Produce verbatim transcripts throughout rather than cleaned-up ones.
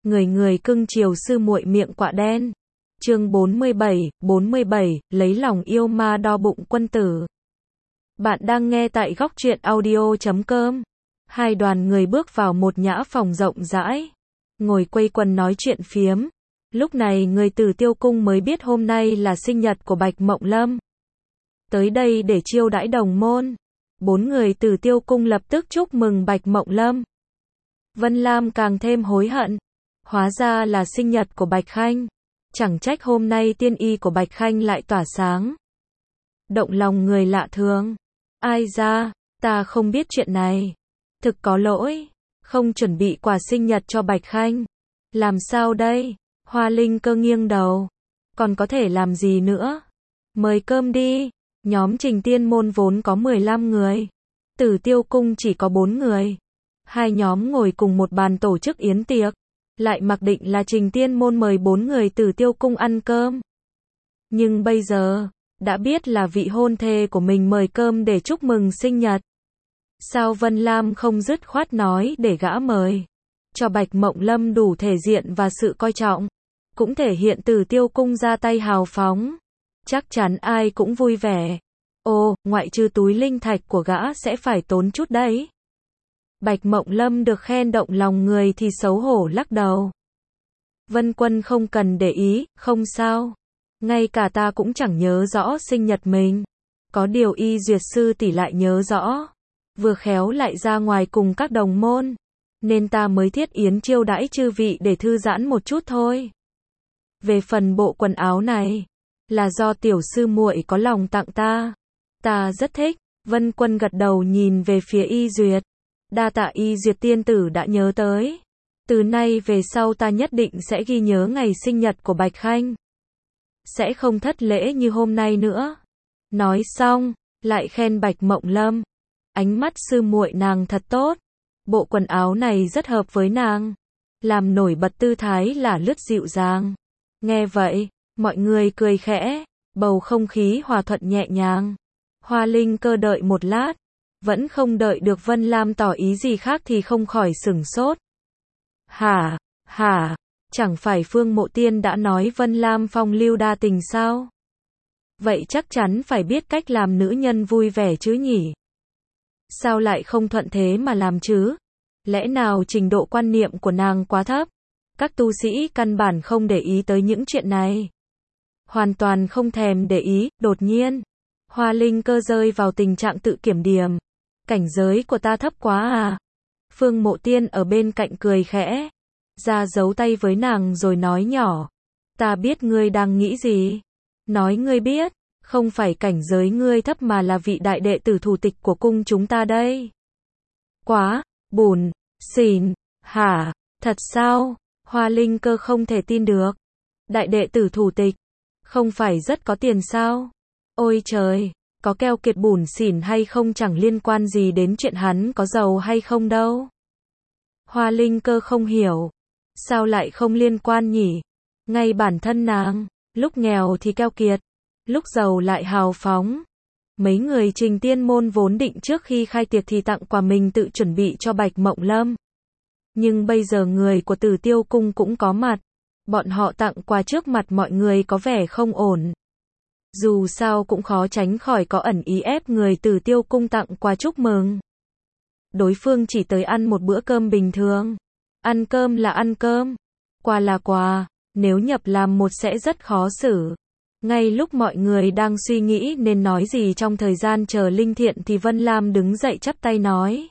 người người cưng chiều sư muội miệng quạ đen. Chương bốn mươi bảy, bốn mươi bảy, lấy lòng yêu ma đo bụng quân tử. Bạn đang nghe tại góc truyện audio chấm com. Hai đoàn người bước vào một nhã phòng rộng rãi, ngồi quây quần nói chuyện phiếm. Lúc này người Tử Tiêu cung mới biết hôm nay là sinh nhật của Bạch Mộng Lâm. Tới đây để chiêu đãi đồng môn. Bốn người Tử Tiêu cung lập tức chúc mừng Bạch Mộng Lâm. Vân Lam càng thêm hối hận. Hóa ra là sinh nhật của Bạch Khanh. Chẳng trách hôm nay tiên y của Bạch Khanh lại tỏa sáng. Động lòng người lạ thường. Ai ra, ta không biết chuyện này. Thực có lỗi, không chuẩn bị quà sinh nhật cho Bạch Khanh. Làm sao đây? Hoa Linh Cơ nghiêng đầu. Còn có thể làm gì nữa? Mời cơm đi. Nhóm Trình Tiên môn vốn có mười lăm người. Tử Tiêu cung chỉ có bốn người. Hai nhóm ngồi cùng một bàn tổ chức yến tiệc. Lại mặc định là Trình Tiên môn mời bốn người Tử Tiêu cung ăn cơm. Nhưng bây giờ, đã biết là vị hôn thê của mình mời cơm để chúc mừng sinh nhật. Sao Vân Lam không dứt khoát nói để gã mời? Cho Bạch Mộng Lâm đủ thể diện và sự coi trọng. Cũng thể hiện Tử Tiêu cung ra tay hào phóng. Chắc chắn ai cũng vui vẻ. Ồ, ngoại trừ túi linh thạch của gã sẽ phải tốn chút đấy. Bạch Mộng Lâm được khen động lòng người thì xấu hổ lắc đầu. Vân Quân không cần để ý, không sao. Ngay cả ta cũng chẳng nhớ rõ sinh nhật mình. Có điều Y Duyệt sư tỷ lại nhớ rõ. Vừa khéo lại ra ngoài cùng các đồng môn. Nên ta mới thiết yến chiêu đãi chư vị để thư giãn một chút thôi. Về phần bộ quần áo này, là do tiểu sư muội có lòng tặng ta. Ta rất thích. Vân Quân gật đầu nhìn về phía Y Duyệt. Đa tạ Y Duyệt tiên tử đã nhớ tới. Từ nay về sau ta nhất định sẽ ghi nhớ ngày sinh nhật của Bạch Khanh. Sẽ không thất lễ như hôm nay nữa. Nói xong, lại khen Bạch Mộng Lâm. Ánh mắt sư muội nàng thật tốt. Bộ quần áo này rất hợp với nàng. Làm nổi bật tư thái là lướt dịu dàng. Nghe vậy, mọi người cười khẽ. Bầu không khí hòa thuận nhẹ nhàng. Hoa Linh Cơ đợi một lát. Vẫn không đợi được Vân Lam tỏ ý gì khác thì không khỏi sửng sốt. Hả, hả, chẳng phải Phương Mộ Tiên đã nói Vân Lam phong lưu đa tình sao? Vậy chắc chắn phải biết cách làm nữ nhân vui vẻ chứ nhỉ? Sao lại không thuận thế mà làm chứ? Lẽ nào trình độ quan niệm của nàng quá thấp? Các tu sĩ căn bản không để ý tới những chuyện này. Hoàn toàn không thèm để ý, đột nhiên. Hoa Linh Cơ rơi vào tình trạng tự kiểm điểm. Cảnh giới của ta thấp quá à? Phương Mộ Tiên ở bên cạnh cười khẽ. Ra giấu tay với nàng rồi nói nhỏ. Ta biết ngươi đang nghĩ gì. Nói ngươi biết, không phải cảnh giới ngươi thấp mà là vị đại đệ tử thủ tịch của cung chúng ta đây. Quá, bùn, xỉn, hả, thật sao? Hoa Linh Cơ không thể tin được. Đại đệ tử thủ tịch, không phải rất có tiền sao? Ôi trời, có keo kiệt bủn xỉn hay không chẳng liên quan gì đến chuyện hắn có giàu hay không đâu. Hoa Linh Cơ không hiểu. Sao lại không liên quan nhỉ? Ngay bản thân nàng, lúc nghèo thì keo kiệt, lúc giàu lại hào phóng. Mấy người Trình Tiên môn vốn định trước khi khai tiệc thì tặng quà mình tự chuẩn bị cho Bạch Mộng Lâm. Nhưng bây giờ người của Tử Tiêu cung cũng có mặt. Bọn họ tặng quà trước mặt mọi người có vẻ không ổn. Dù sao cũng khó tránh khỏi có ẩn ý ép người Tử Tiêu cung tặng quà chúc mừng. Đối phương chỉ tới ăn một bữa cơm bình thường. Ăn cơm là ăn cơm. Quà là quà. Nếu nhập làm một sẽ rất khó xử. Ngay lúc mọi người đang suy nghĩ nên nói gì trong thời gian chờ linh thiện thì Vân Lam đứng dậy chắp tay nói.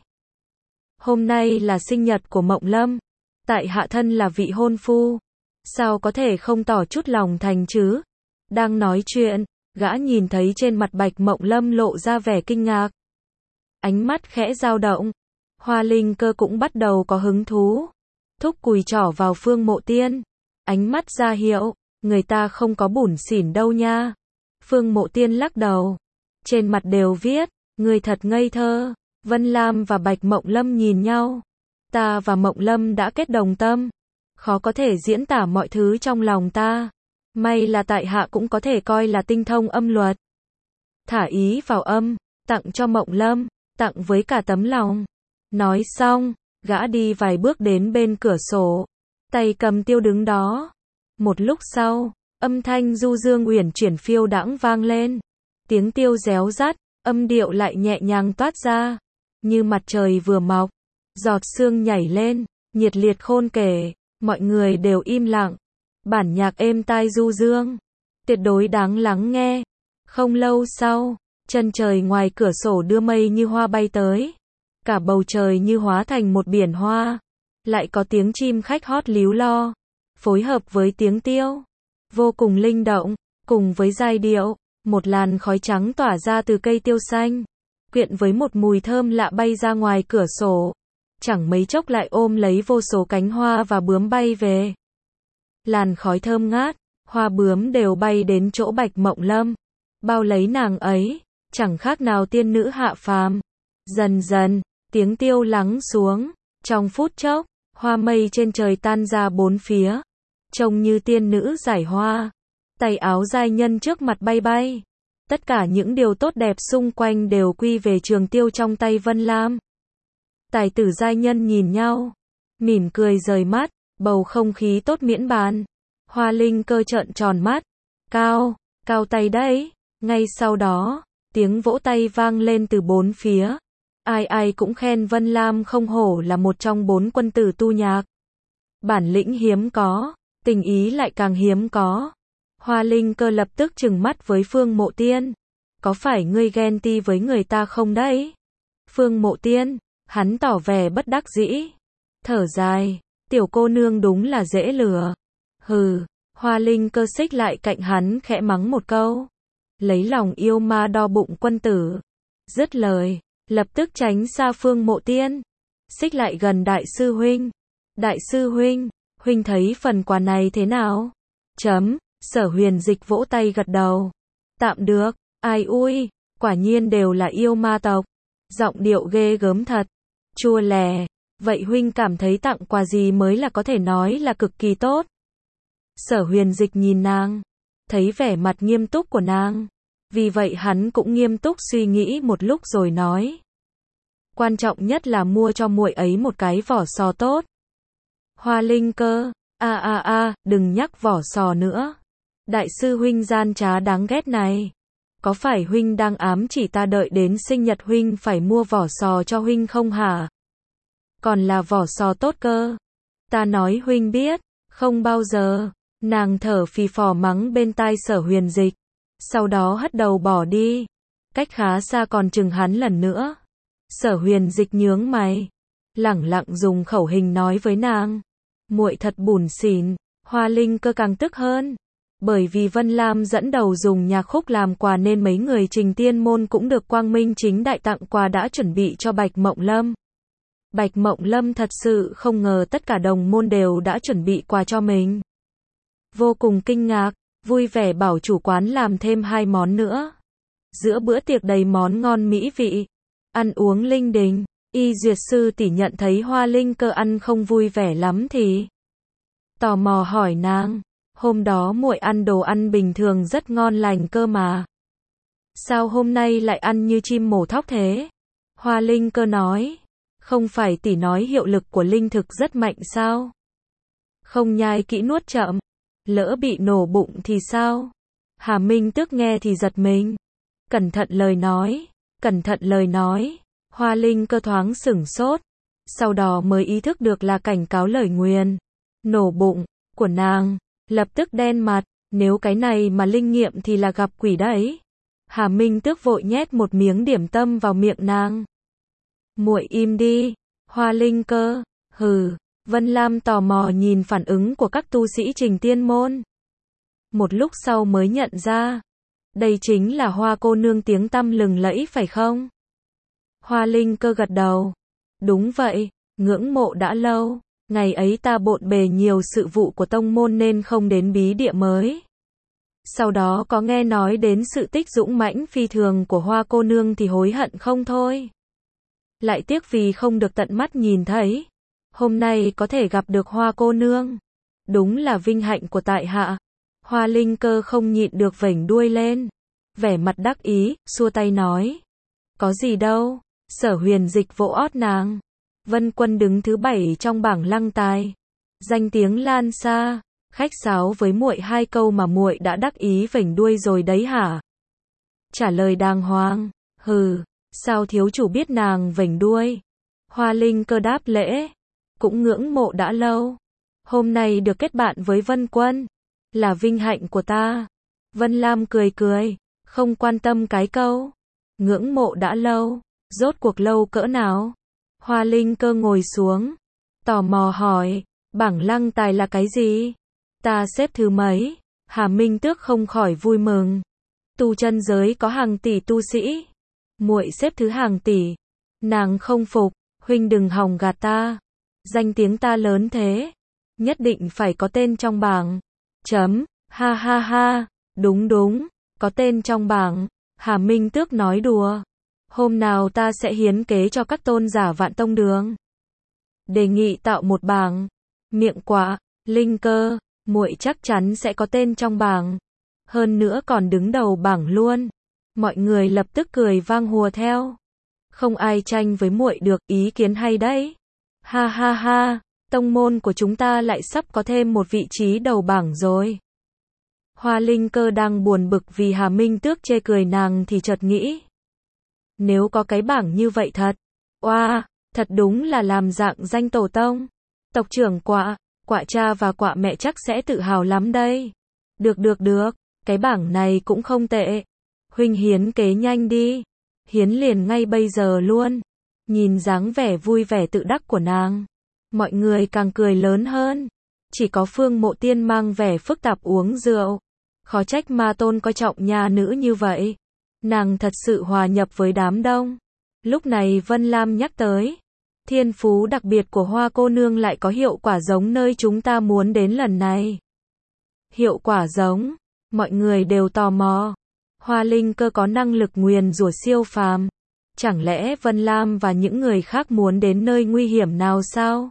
Hôm nay là sinh nhật của Mộng Lâm. Tại hạ thân là vị hôn phu. Sao có thể không tỏ chút lòng thành chứ? Đang nói chuyện, gã nhìn thấy trên mặt Bạch Mộng Lâm lộ ra vẻ kinh ngạc. Ánh mắt khẽ dao động. Hoa Linh Cơ cũng bắt đầu có hứng thú. Thúc cùi trỏ vào Phương Mộ Tiên. Ánh mắt ra hiệu, người ta không có bủn xỉn đâu nha. Phương Mộ Tiên lắc đầu. Trên mặt đều viết, người thật ngây thơ. Vân Lam và Bạch Mộng Lâm nhìn nhau. Ta và Mộng Lâm đã kết đồng tâm. Khó có thể diễn tả mọi thứ trong lòng ta. May là tại hạ cũng có thể coi là tinh thông âm luật. Thả ý vào âm, tặng cho Mộng Lâm, tặng với cả tấm lòng. Nói xong, gã đi vài bước đến bên cửa sổ. tay cầm tiêu đứng đó. Một lúc sau, âm thanh du dương uyển chuyển phiêu đãng vang lên. Tiếng tiêu réo rắt, âm điệu lại nhẹ nhàng toát ra. Như mặt trời vừa mọc, giọt sương nhảy lên, nhiệt liệt khôn kể, mọi người đều im lặng. Bản nhạc êm tai du dương, tuyệt đối đáng lắng nghe. Không lâu sau, chân trời ngoài cửa sổ đưa mây như hoa bay tới. Cả bầu trời như hóa thành một biển hoa. Lại có tiếng chim khách hót líu lo, phối hợp với tiếng tiêu, vô cùng linh động, cùng với giai điệu, một làn khói trắng tỏa ra từ cây tiêu xanh, quyện với một mùi thơm lạ bay ra ngoài cửa sổ. Chẳng mấy chốc lại ôm lấy vô số cánh hoa và bướm bay về. Làn khói thơm ngát, hoa bướm đều bay đến chỗ Bạch Mộng Lâm, bao lấy nàng ấy, chẳng khác nào tiên nữ hạ phàm. Dần dần, tiếng tiêu lắng xuống, trong phút chốc, hoa mây trên trời tan ra bốn phía, trông như tiên nữ giải hoa. Tay áo giai nhân trước mặt bay bay. Tất cả những điều tốt đẹp xung quanh đều quy về trường tiêu trong tay Vân Lam. Tài tử giai nhân nhìn nhau, mỉm cười rời mắt, bầu không khí tốt miễn bàn. Hoa Linh Cơ trợn tròn mắt, cao, cao tay đấy. Ngay sau đó, tiếng vỗ tay vang lên từ bốn phía. Ai ai cũng khen Vân Lam không hổ là một trong bốn quân tử tu nhạc. Bản lĩnh hiếm có, tình ý lại càng hiếm có. Hoa Linh Cơ lập tức trừng mắt với Phương Mộ Tiên. Có phải ngươi ghen ti với người ta không đấy? Phương Mộ Tiên, hắn tỏ vẻ bất đắc dĩ. Thở dài, tiểu cô nương đúng là dễ lừa. Hừ, Hoa Linh Cơ xích lại cạnh hắn khẽ mắng một câu. Lấy lòng yêu ma đo bụng quân tử. Dứt lời, lập tức tránh xa Phương Mộ Tiên. Xích lại gần đại sư huynh. Đại sư huynh, huynh thấy phần quà này thế nào? Chấm, Sở Huyền Dịch vỗ tay gật đầu. Tạm được, ai ui, quả nhiên đều là yêu ma tộc. Giọng điệu ghê gớm thật. Chua lè, vậy huynh cảm thấy tặng quà gì mới là có thể nói là cực kỳ tốt? Sở Huyền Dịch nhìn nàng, thấy vẻ mặt nghiêm túc của nàng. Vì vậy hắn cũng nghiêm túc suy nghĩ một lúc rồi nói. Quan trọng nhất là mua cho muội ấy một cái vỏ sò tốt. Hoa Linh Cơ, a a a, đừng nhắc vỏ sò nữa. Đại sư huynh gian trá đáng ghét này. Có phải huynh đang ám chỉ ta đợi đến sinh nhật huynh phải mua vỏ sò cho huynh không hả? Còn là vỏ sò tốt cơ. Ta nói huynh biết, không bao giờ. Nàng thở phì phò mắng bên tai Sở Huyền Dịch. Sau đó hất đầu bỏ đi. Cách khá xa còn chừng hắn lần nữa. Sở Huyền Dịch nhướng mày, lẳng lặng dùng khẩu hình nói với nàng. Muội thật bủn xỉn. Hoa Linh Cơ càng tức hơn. Bởi vì Vân Lam dẫn đầu dùng nhạc khúc làm quà nên mấy người Trình Tiên Môn cũng được quang minh chính đại tặng quà đã chuẩn bị cho Bạch Mộng Lâm. Bạch Mộng Lâm thật sự không ngờ tất cả đồng môn đều đã chuẩn bị quà cho mình. Vô cùng kinh ngạc, vui vẻ bảo chủ quán làm thêm hai món nữa. Giữa bữa tiệc đầy món ngon mỹ vị, ăn uống linh đình, Y Duyệt sư tỷ nhận thấy Hoa Linh Cơ ăn không vui vẻ lắm thì tò mò hỏi nàng, hôm đó muội ăn đồ ăn bình thường rất ngon lành cơ mà. Sao hôm nay lại ăn như chim mổ thóc thế? Hoa Linh Cơ nói, không phải tỷ nói hiệu lực của linh thực rất mạnh sao? Không nhai kỹ nuốt chậm, lỡ bị nổ bụng thì sao? Hà Minh Tước nghe thì giật mình. Cẩn thận lời nói, cẩn thận lời nói. Hoa Linh Cơ thoáng sửng sốt, sau đó mới ý thức được là cảnh cáo lời nguyền nổ bụng của nàng, lập tức đen mặt, nếu cái này mà linh nghiệm thì là gặp quỷ đấy. Hà Minh Tước vội nhét một miếng điểm tâm vào miệng nàng. Muội im đi. Hoa Linh Cơ, hừ. Vân Lam tò mò nhìn phản ứng của các tu sĩ Trình Tiên Môn. Một lúc sau mới nhận ra, đây chính là Hoa cô nương tiếng tăm lừng lẫy phải không? Hoa Linh Cơ gật đầu. Đúng vậy, ngưỡng mộ đã lâu. Ngày ấy ta bộn bề nhiều sự vụ của tông môn nên không đến bí địa mới. Sau đó có nghe nói đến sự tích dũng mãnh phi thường của Hoa cô nương thì hối hận không thôi. Lại tiếc vì không được tận mắt nhìn thấy. Hôm nay có thể gặp được Hoa cô nương, đúng là vinh hạnh của tại hạ. Hoa Linh Cơ không nhịn được vểnh đuôi lên, vẻ mặt đắc ý, xua tay nói. Có gì đâu. Sở Huyền Dịch vỗ ót nàng. Vân Quân đứng thứ bảy trong bảng lăng tài. Danh tiếng lan xa, khách sáo với muội hai câu mà muội đã đắc ý vểnh đuôi rồi đấy hả? Trả lời đàng hoàng, hừ, sao thiếu chủ biết nàng vểnh đuôi? Hoa Linh Cơ đáp lễ, cũng ngưỡng mộ đã lâu. Hôm nay được kết bạn với Vân Quân, là vinh hạnh của ta. Vân Lam cười cười, không quan tâm cái câu. Ngưỡng mộ đã lâu, rốt cuộc lâu cỡ nào? Hoa Linh Cơ ngồi xuống, tò mò hỏi, bảng lăng tài là cái gì? Ta xếp thứ mấy? Hà Minh Tước không khỏi vui mừng. Tu chân giới có hàng tỷ tu sĩ, muội xếp thứ hàng tỷ. Nàng không phục, huynh đừng hòng gạt ta. Danh tiếng ta lớn thế, nhất định phải có tên trong bảng. Chấm, ha ha ha, đúng đúng, có tên trong bảng. Hà Minh Tước nói đùa. Hôm nào ta sẽ hiến kế cho các tôn giả Vạn Tông Đường. Đề nghị tạo một bảng. Miệng quạ, Linh Cơ, muội chắc chắn sẽ có tên trong bảng. Hơn nữa còn đứng đầu bảng luôn. Mọi người lập tức cười vang hùa theo. Không ai tranh với muội được, ý kiến hay đấy. Ha ha ha, tông môn của chúng ta lại sắp có thêm một vị trí đầu bảng rồi. Hoa Linh Cơ đang buồn bực vì Hà Minh Tước chê cười nàng thì chợt nghĩ. Nếu có cái bảng như vậy thật, oa, wow, thật đúng là làm dạng danh tổ tông. Tộc trưởng Quạ, Quạ cha và Quạ mẹ chắc sẽ tự hào lắm đây. Được được được, cái bảng này cũng không tệ. Huynh hiến kế nhanh đi. Hiến liền ngay bây giờ luôn. Nhìn dáng vẻ vui vẻ tự đắc của nàng, mọi người càng cười lớn hơn. Chỉ có Phương Mộ Tiên mang vẻ phức tạp uống rượu. Khó trách Ma Tôn coi trọng nhà nữ như vậy. Nàng thật sự hòa nhập với đám đông. Lúc này Vân Lam nhắc tới, thiên phú đặc biệt của Hoa cô nương lại có hiệu quả giống nơi chúng ta muốn đến lần này. Hiệu quả giống, mọi người đều tò mò. Hoa Linh Cơ có năng lực nguyền rủa siêu phàm. Chẳng lẽ Vân Lam và những người khác muốn đến nơi nguy hiểm nào sao?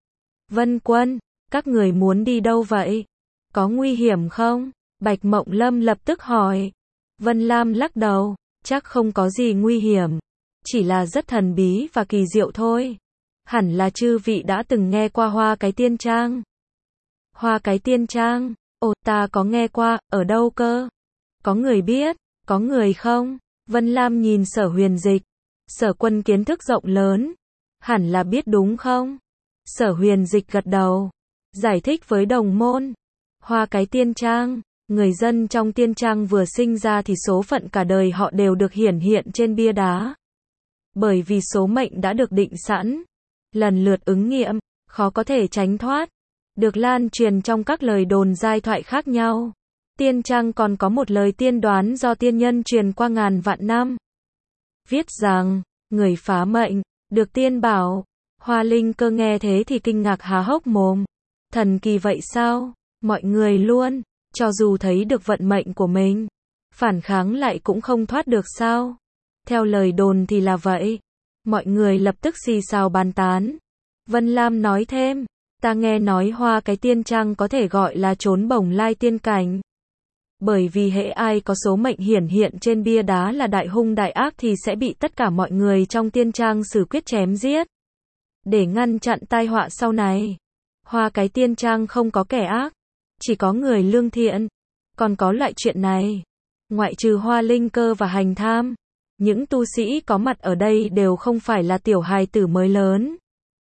Vân Quân, các người muốn đi đâu vậy? Có nguy hiểm không? Bạch Mộng Lâm lập tức hỏi. Vân Lam lắc đầu, chắc không có gì nguy hiểm. Chỉ là rất thần bí và kỳ diệu thôi. Hẳn là chư vị đã từng nghe qua Hoa Cái Tiên Trang. Hoa Cái Tiên Trang, ồ ta có nghe qua, ở đâu cơ? Có người biết, có người không? Vân Lam nhìn Sở Huyền Dịch. Sở Quân kiến thức rộng lớn, hẳn là biết đúng không? Sở Huyền Dịch gật đầu, giải thích với đồng môn. Hoa Cái Tiên Trang, người dân trong tiên trang vừa sinh ra thì số phận cả đời họ đều được hiển hiện trên bia đá. Bởi vì số mệnh đã được định sẵn, lần lượt ứng nghiệm, khó có thể tránh thoát. Được lan truyền trong các lời đồn giai thoại khác nhau. Tiên trang còn có một lời tiên đoán do tiên nhân truyền qua ngàn vạn năm. Viết rằng, người phá mệnh, được tiên bảo. Hoa Linh Cơ nghe thế thì kinh ngạc há hốc mồm. Thần kỳ vậy sao? Mọi người luôn, cho dù thấy được vận mệnh của mình, phản kháng lại cũng không thoát được sao? Theo lời đồn thì là vậy. Mọi người lập tức xì xào bàn tán. Vân Lam nói thêm, ta nghe nói Hoa Cái Tiên Trang có thể gọi là trốn bổng lai tiên cảnh. Bởi vì hễ ai có số mệnh hiển hiện trên bia đá là đại hung đại ác thì sẽ bị tất cả mọi người trong tiên trang xử quyết chém giết. Để ngăn chặn tai họa sau này, Hoa Cái Tiên Trang không có kẻ ác, chỉ có người lương thiện. Còn có loại chuyện này, ngoại trừ Hoa Linh Cơ và Hành Tham, những tu sĩ có mặt ở đây đều không phải là tiểu hài tử mới lớn.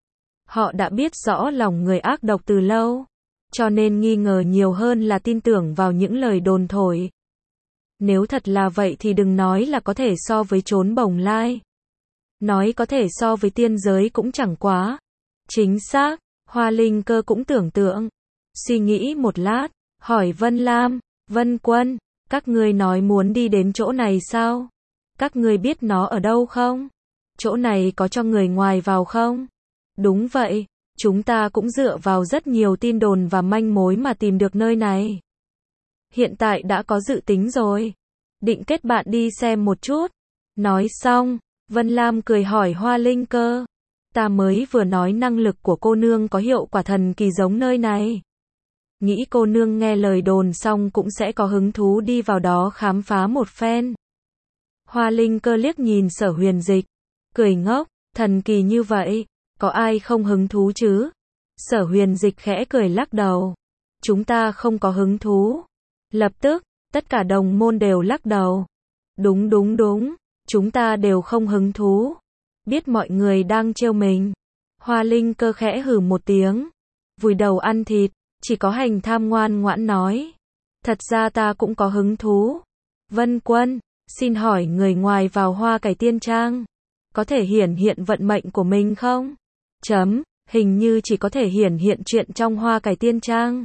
Họ đã biết rõ lòng người ác độc từ lâu, cho nên nghi ngờ nhiều hơn là tin tưởng vào những lời đồn thổi. Nếu thật là vậy thì đừng nói là có thể so với trốn bổng lai. Nói có thể so với tiên giới cũng chẳng quá. Chính xác, Hoa Linh Cơ cũng tưởng tượng. Suy nghĩ một lát, hỏi Vân Lam, Vân Quân, các ngươi nói muốn đi đến chỗ này sao? Các ngươi biết nó ở đâu không? Chỗ này có cho người ngoài vào không? Đúng vậy, chúng ta cũng dựa vào rất nhiều tin đồn và manh mối mà tìm được nơi này. Hiện tại đã có dự tính rồi. Định kết bạn đi xem một chút. Nói xong, Vân Lam cười hỏi Hoa Linh Cơ. Ta mới vừa nói năng lực của cô nương có hiệu quả thần kỳ giống nơi này. Nghĩ cô nương nghe lời đồn xong cũng sẽ có hứng thú đi vào đó khám phá một phen. Hoa Linh Cơ liếc nhìn Sở Huyền Dịch, cười ngốc, thần kỳ như vậy, có ai không hứng thú chứ? Sở Huyền Dịch khẽ cười lắc đầu. Chúng ta không có hứng thú. Lập tức, tất cả đồng môn đều lắc đầu. Đúng đúng đúng, chúng ta đều không hứng thú. Biết mọi người đang trêu mình. Hoa Linh Cơ khẽ hừ một tiếng. Vùi đầu ăn thịt, chỉ có Hành Tham ngoan ngoãn nói. Thật ra ta cũng có hứng thú. Vân Quân, xin hỏi người ngoài vào Hoa Cải Tiên Trang, có thể hiển hiện vận mệnh của mình không? Chấm, hình như chỉ có thể hiển hiện chuyện trong Hoa Cải Tiên Trang.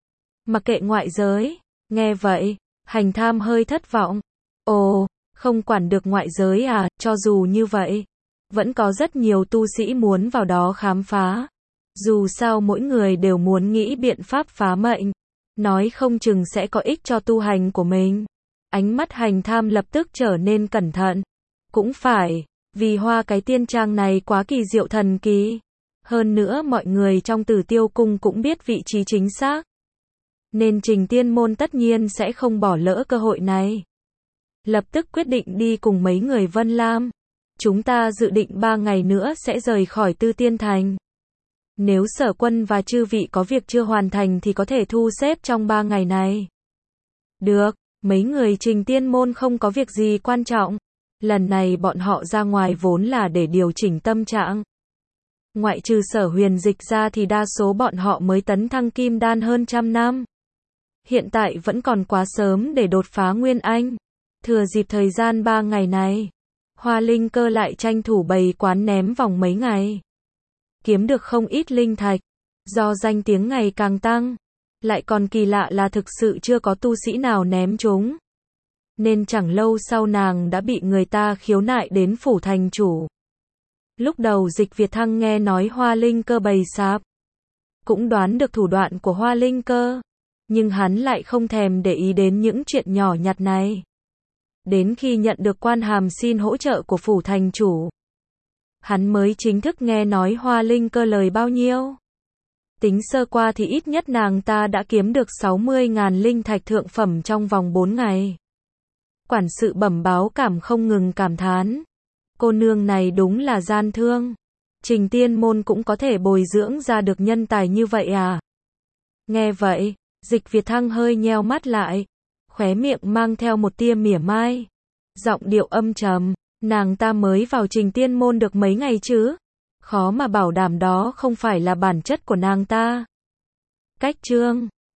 Mặc kệ ngoại giới, nghe vậy, Hành Tham hơi thất vọng. Ồ, không quản được ngoại giới à, cho dù như vậy, vẫn có rất nhiều tu sĩ muốn vào đó khám phá. Dù sao mỗi người đều muốn nghĩ biện pháp phá mệnh, nói không chừng sẽ có ích cho tu hành của mình. Ánh mắt Hành Tham lập tức trở nên cẩn thận. Cũng phải, vì Hoa Cái Tiên Trang này quá kỳ diệu thần kỳ. Hơn nữa mọi người trong Tử Tiêu Cung cũng biết vị trí chính xác. Nên Trình Tiên Môn tất nhiên sẽ không bỏ lỡ cơ hội này. Lập tức quyết định đi cùng mấy người Vân Lam. Chúng ta dự định ba ngày nữa sẽ rời khỏi Tư Tiên Thành. Nếu Sở Quân và chư vị có việc chưa hoàn thành thì có thể thu xếp trong ba ngày này. Được, mấy người Trình Tiên Môn không có việc gì quan trọng. Lần này bọn họ ra ngoài vốn là để điều chỉnh tâm trạng. Ngoại trừ Sở Huyền Dịch ra thì đa số bọn họ mới tấn thăng kim đan hơn trăm năm. Hiện tại vẫn còn quá sớm để đột phá Nguyên Anh. Thừa dịp thời gian ba ngày này, Hoa Linh Cơ lại tranh thủ bày quán ném vòng mấy ngày. Kiếm được không ít linh thạch. Do danh tiếng ngày càng tăng, lại còn kỳ lạ là thực sự chưa có tu sĩ nào ném chúng. Nên chẳng lâu sau nàng đã bị người ta khiếu nại đến phủ thành chủ. Lúc đầu Dịch Việt Thăng nghe nói Hoa Linh Cơ bày sạp, cũng đoán được thủ đoạn của Hoa Linh Cơ, nhưng hắn lại không thèm để ý đến những chuyện nhỏ nhặt này. Đến khi nhận được quan hàm xin hỗ trợ của phủ thành chủ, hắn mới chính thức nghe nói Hoa Linh Cơ lời bao nhiêu. Tính sơ qua thì ít nhất nàng ta đã kiếm được sáu mươi ngàn linh thạch thượng phẩm trong vòng bốn ngày. Quản sự bẩm báo cảm không ngừng cảm thán. Cô nương này đúng là gian thương. Trình Tiên Môn cũng có thể bồi dưỡng ra được nhân tài như vậy à? Nghe vậy, Dịch Việt Thăng hơi nheo mắt lại, khóe miệng mang theo một tia mỉa mai. Giọng điệu âm trầm, nàng ta mới vào Trình Tiên Môn được mấy ngày chứ? Khó mà bảo đảm đó không phải là bản chất của nàng ta. Cách chương